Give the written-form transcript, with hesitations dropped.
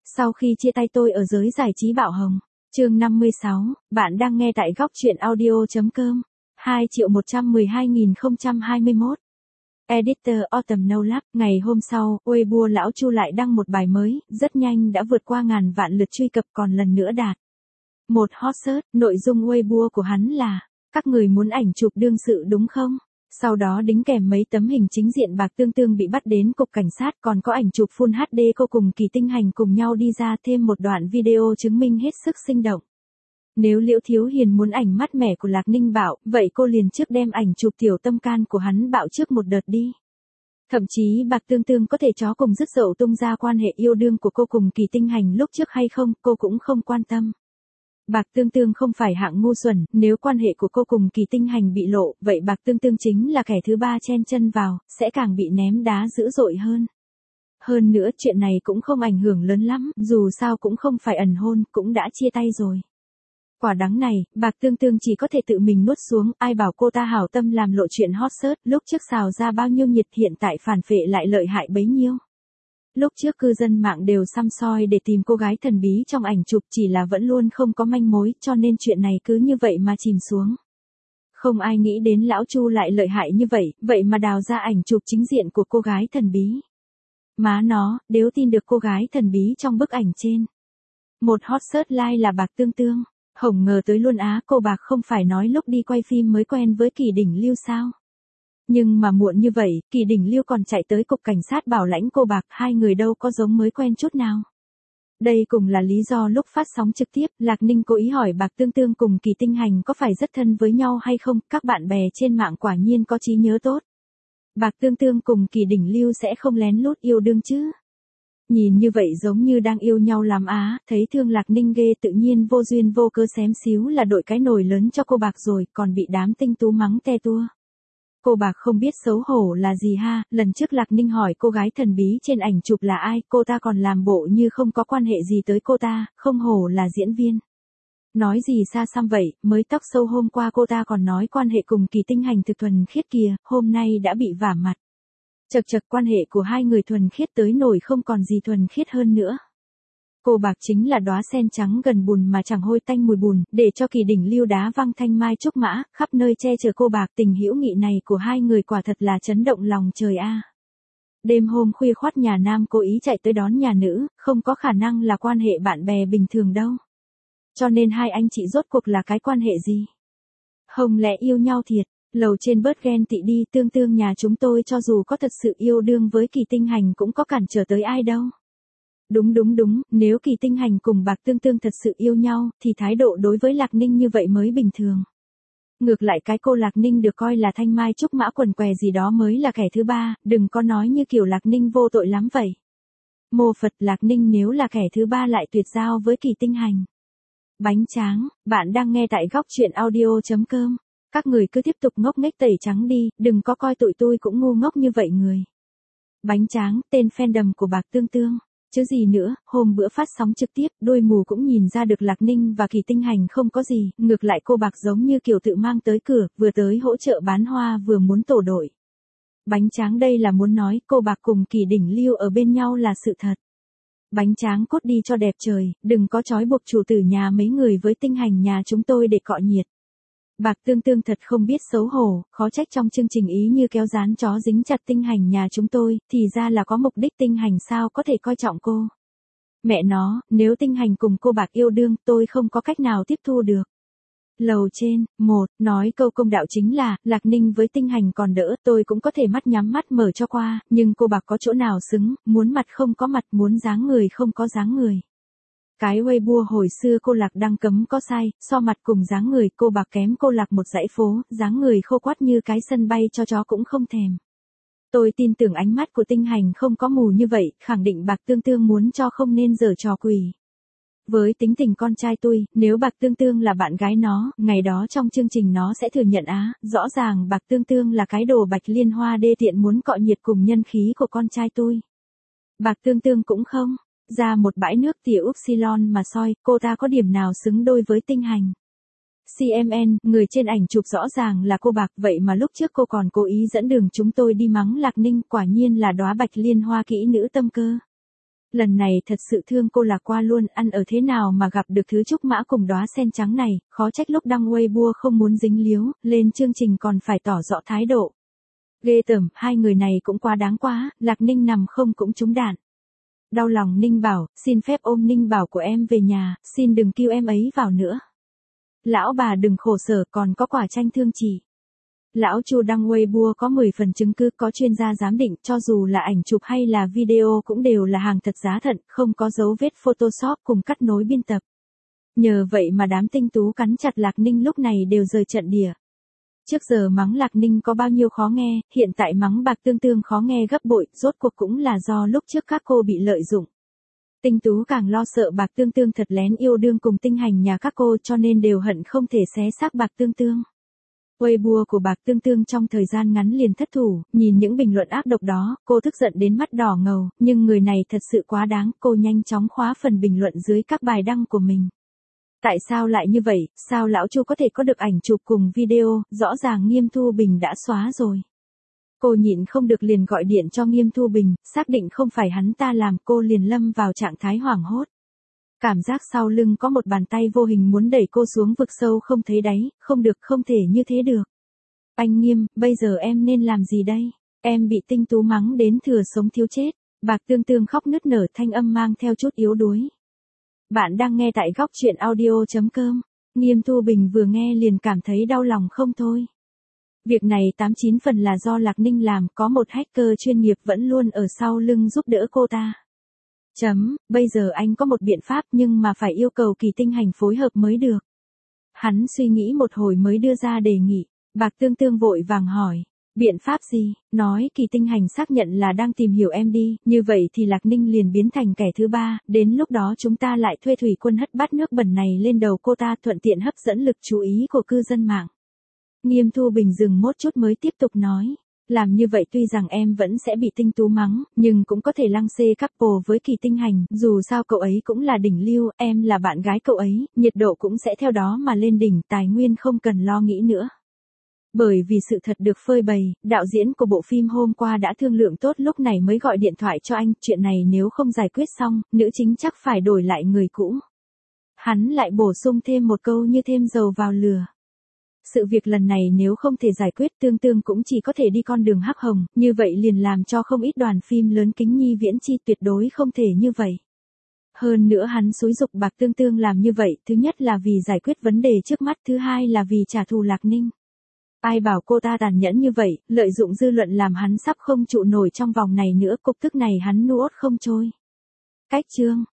Sau khi chia tay tôi ở giới giải trí bạo hồng. Chương 56, bạn đang nghe tại góc truyện audio.com. 2.112.021. Editor Autumn No Lab. Ngày hôm sau, Weibo lão Chu lại đăng một bài mới, rất nhanh đã vượt qua ngàn vạn lượt truy cập, còn lần nữa đạt một hot search. Nội dung Weibo của hắn là: các người muốn ảnh chụp đương sự đúng không? Sau đó đính kèm mấy tấm hình chính diện Bạc Tương Tương bị bắt đến cục cảnh sát, còn có ảnh chụp Full HD cô cùng Kỳ Tinh Hành cùng nhau đi ra, thêm một đoạn video chứng minh hết sức sinh động. Nếu Liễu Thiếu Hiền muốn ảnh mát mẻ của Lạc Ninh Bạo, vậy cô liền trước đem ảnh chụp tiểu tâm can của hắn Bạo trước một đợt đi. Thậm chí Bạc Tương Tương có thể chó cùng dứt dậu tung ra quan hệ yêu đương của cô cùng Kỳ Tinh Hành lúc trước hay không, cô cũng không quan tâm. Bạc Tương Tương không phải hạng ngu xuẩn, nếu quan hệ của cô cùng Kỳ Tinh Hành bị lộ, vậy Bạc Tương Tương chính là kẻ thứ ba chen chân vào, sẽ càng bị ném đá dữ dội hơn. Hơn nữa chuyện này cũng không ảnh hưởng lớn lắm, dù sao cũng không phải ẩn hôn, cũng đã chia tay rồi. Quả đắng này, Bạc Tương Tương chỉ có thể tự mình nuốt xuống, ai bảo cô ta hảo tâm làm lộ chuyện hot search, lúc trước xào ra bao nhiêu nhiệt, hiện tại phản phệ lại lợi hại bấy nhiêu. Lúc trước cư dân mạng đều săm soi để tìm cô gái thần bí trong ảnh chụp, chỉ là vẫn luôn không có manh mối, cho nên chuyện này cứ như vậy mà chìm xuống. Không ai nghĩ đến lão Chu lại lợi hại như vậy, vậy mà đào ra ảnh chụp chính diện của cô gái thần bí. Má nó, nếu tin được cô gái thần bí trong bức ảnh trên. Một hot search like là Bạc Tương Tương. Hổng ngờ tới luôn á, cô Bạc không phải nói lúc đi quay phim mới quen với Kỳ Đỉnh Lưu sao? Nhưng mà muộn như vậy, Kỳ Đỉnh Lưu còn chạy tới cục cảnh sát bảo lãnh cô Bạc, hai người đâu có giống mới quen chút nào. Đây cũng là lý do lúc phát sóng trực tiếp, Lạc Ninh cố ý hỏi Bạc Tương Tương cùng Kỳ Tinh Hành có phải rất thân với nhau hay không, các bạn bè trên mạng quả nhiên có trí nhớ tốt. Bạc Tương Tương cùng Kỳ Đỉnh Lưu sẽ không lén lút yêu đương chứ? Nhìn như vậy giống như đang yêu nhau lắm á, thấy thương Lạc Ninh ghê, tự nhiên vô duyên vô cớ xém xíu là đội cái nồi lớn cho cô Bạc rồi, còn bị đám tinh tú mắng te tua. Cô Bạc không biết xấu hổ là gì ha, lần trước Lạc Ninh hỏi cô gái thần bí trên ảnh chụp là ai, cô ta còn làm bộ như không có quan hệ gì tới cô ta, không hổ là diễn viên. Nói gì xa xăm vậy, mới tóc sâu hôm qua cô ta còn nói quan hệ cùng Kỳ Tinh Hành thực thuần khiết kìa, hôm nay đã bị vả mặt. Chật chật, quan hệ của hai người thuần khiết tới nổi không còn gì thuần khiết hơn nữa. Cô Bạc chính là đóa sen trắng gần bùn mà chẳng hôi tanh mùi bùn, để cho Kỳ Đỉnh Lưu đá văng thanh mai trúc mã, khắp nơi che chở cô Bạc. Tình hữu nghị này của hai người quả thật là chấn động lòng trời a. Đêm hôm khuya khoắt nhà nam cố ý chạy tới đón nhà nữ, không có khả năng là quan hệ bạn bè bình thường đâu. Cho nên hai anh chị rốt cuộc là cái quan hệ gì? Không lẽ yêu nhau thiệt? Lầu trên bớt ghen tị đi, Tương Tương nhà chúng tôi cho dù có thật sự yêu đương với Kỳ Tinh Hành cũng có cản trở tới ai đâu. Đúng, nếu Kỳ Tinh Hành cùng Bạc Tương Tương thật sự yêu nhau, thì thái độ đối với Lạc Ninh như vậy mới bình thường. Ngược lại cái cô Lạc Ninh được coi là thanh mai trúc mã quần què gì đó mới là kẻ thứ ba, đừng có nói như kiểu Lạc Ninh vô tội lắm vậy. Mô Phật, Lạc Ninh nếu là kẻ thứ ba lại tuyệt giao với Kỳ Tinh Hành. Bánh tráng, bạn đang nghe tại góc truyện audio.com. Các người cứ tiếp tục ngốc nghếch tẩy trắng đi, đừng có coi tụi tôi cũng ngu ngốc như vậy người. Bánh tráng, tên fandom của Bạc Tương Tương. Chứ gì nữa, hôm bữa phát sóng trực tiếp, đôi mù cũng nhìn ra được Lạc Ninh và Kỳ Tinh Hành không có gì, ngược lại cô Bạc giống như kiểu tự mang tới cửa, vừa tới hỗ trợ bán hoa vừa muốn tổ đội. Bánh tráng đây là muốn nói cô Bạc cùng Kỳ Đỉnh Lưu ở bên nhau là sự thật. Bánh tráng cốt đi cho đẹp trời, đừng có trói buộc chủ tử nhà mấy người với Tinh Hành nhà chúng tôi để cọ nhiệt. Bạc Tương Tương thật không biết xấu hổ, khó trách trong chương trình ý như kéo dán chó dính chặt Tinh Hành nhà chúng tôi, thì ra là có mục đích. Tinh Hành sao có thể coi trọng cô. Mẹ nó, nếu Tinh Hành cùng cô Bạc yêu đương, tôi không có cách nào tiếp thu được. Lầu trên, nói câu công đạo chính là, Lạc Ninh với Tinh Hành còn đỡ, tôi cũng có thể mắt nhắm mắt mở cho qua, nhưng cô Bạc có chỗ nào xứng, muốn mặt không có mặt, muốn dáng người không có dáng người. Cái Weibo hồi xưa cô Lạc đăng cấm có sai, so mặt cùng dáng người cô Bạc kém cô Lạc một dãy phố, dáng người khô quắt như cái sân bay cho chó cũng không thèm. Tôi tin tưởng ánh mắt của Tinh Hành không có mù như vậy, khẳng định Bạc Tương Tương muốn cho không nên giở trò quỷ. Với tính tình con trai tôi, nếu Bạc Tương Tương là bạn gái nó, ngày đó trong chương trình nó sẽ thừa nhận á, rõ ràng Bạc Tương Tương là cái đồ bạch liên hoa đê tiện muốn cọ nhiệt cùng nhân khí của con trai tôi. Bạc Tương Tương cũng không. Ra một bãi nước tỉa Upsilon mà soi, cô ta có điểm nào xứng đôi với Tinh Hành. CMN, người trên ảnh chụp rõ ràng là cô Bạc, vậy mà lúc trước cô còn cố ý dẫn đường chúng tôi đi mắng Lạc Ninh, quả nhiên là đóa bạch liên hoa kỹ nữ tâm cơ. Lần này thật sự thương cô lạc qua luôn, ăn ở thế nào mà gặp được thứ trúc mã cùng đóa sen trắng này, khó trách lúc đăng Weibo không muốn dính líu, lên chương trình còn phải tỏ rõ thái độ. Ghê tởm, hai người này cũng quá đáng quá, Lạc Ninh nằm không cũng trúng đạn. Đau lòng Ninh Bảo, xin phép ôm Ninh Bảo của em về nhà, xin đừng kêu em ấy vào nữa. Lão bà đừng khổ sở, còn có quả chanh thương chị. Lão Chu đăng Weibo có 10 phần chứng cứ, có chuyên gia giám định, cho dù là ảnh chụp hay là video cũng đều là hàng thật giá thật, không có dấu vết Photoshop cùng cắt nối biên tập. Nhờ vậy mà đám tinh tú cắn chặt Lạc Ninh lúc này đều rời trận địa. Trước giờ mắng Lạc Ninh có bao nhiêu khó nghe, hiện tại mắng Bạc Tương Tương khó nghe gấp bội, rốt cuộc cũng là do lúc trước các cô bị lợi dụng. Tinh tú càng lo sợ Bạc Tương Tương thật lén yêu đương cùng Tinh Hành nhà các cô, cho nên đều hận không thể xé xác Bạc Tương Tương. Weibo của Bạc Tương Tương trong thời gian ngắn liền thất thủ, nhìn những bình luận ác độc đó, cô tức giận đến mắt đỏ ngầu, nhưng người này thật sự quá đáng, cô nhanh chóng khóa phần bình luận dưới các bài đăng của mình. Tại sao lại như vậy, sao lão Chu có thể có được ảnh chụp cùng video, rõ ràng Nghiêm Thu Bình đã xóa rồi. Cô nhịn không được liền gọi điện cho Nghiêm Thu Bình, xác định không phải hắn ta làm, cô liền lâm vào trạng thái hoảng hốt. Cảm giác sau lưng có một bàn tay vô hình muốn đẩy cô xuống vực sâu không thấy đáy, không được, không thể như thế được. Anh Nghiêm, bây giờ em nên làm gì đây? Em bị tinh tú mắng đến thừa sống thiếu chết. Bạc Tương Tương khóc nức nở, thanh âm mang theo chút yếu đuối. Bạn đang nghe tại góc truyện audio.com. Nghiêm Thu Bình vừa nghe liền cảm thấy đau lòng không thôi. Việc này 89 phần là do Lạc Ninh làm, có một hacker chuyên nghiệp vẫn luôn ở sau lưng giúp đỡ cô ta. Bây giờ anh có một biện pháp nhưng mà phải yêu cầu Kỳ Tinh Hành phối hợp mới được. Hắn suy nghĩ một hồi mới đưa ra đề nghị. Bạc Tương Tương vội vàng hỏi. Biện pháp gì? Nói Kỳ Tinh Hành xác nhận là đang tìm hiểu em đi, như vậy thì Lạc Ninh liền biến thành kẻ thứ ba, đến lúc đó chúng ta lại thuê thủy quân hất bát nước bẩn này lên đầu cô ta, thuận tiện hấp dẫn lực chú ý của cư dân mạng. Nghiêm Thu Bình dừng một chút mới tiếp tục nói. Làm như vậy tuy rằng em vẫn sẽ bị tinh tú mắng, nhưng cũng có thể lăng xê couple với Kỳ Tinh Hành, dù sao cậu ấy cũng là đỉnh lưu, em là bạn gái cậu ấy, nhiệt độ cũng sẽ theo đó mà lên đỉnh, tài nguyên không cần lo nghĩ nữa. Bởi vì sự thật được phơi bày, đạo diễn của bộ phim hôm qua đã thương lượng tốt, lúc này mới gọi điện thoại cho anh, chuyện này nếu không giải quyết xong, nữ chính chắc phải đổi lại người cũ. Hắn lại bổ sung thêm một câu như thêm dầu vào lửa. Sự việc lần này nếu không thể giải quyết, Tương Tương cũng chỉ có thể đi con đường hắc hồng, như vậy liền làm cho không ít đoàn phim lớn kính nhi viễn chi, tuyệt đối không thể như vậy. Hơn nữa hắn xúi giục Bạc Tương Tương làm như vậy, thứ nhất là vì giải quyết vấn đề trước mắt, thứ hai là vì trả thù Lạc Ninh. Ai bảo cô ta tàn nhẫn như vậy, lợi dụng dư luận làm hắn sắp không trụ nổi trong vòng này nữa, cục tức này hắn nuốt không trôi. Cách chương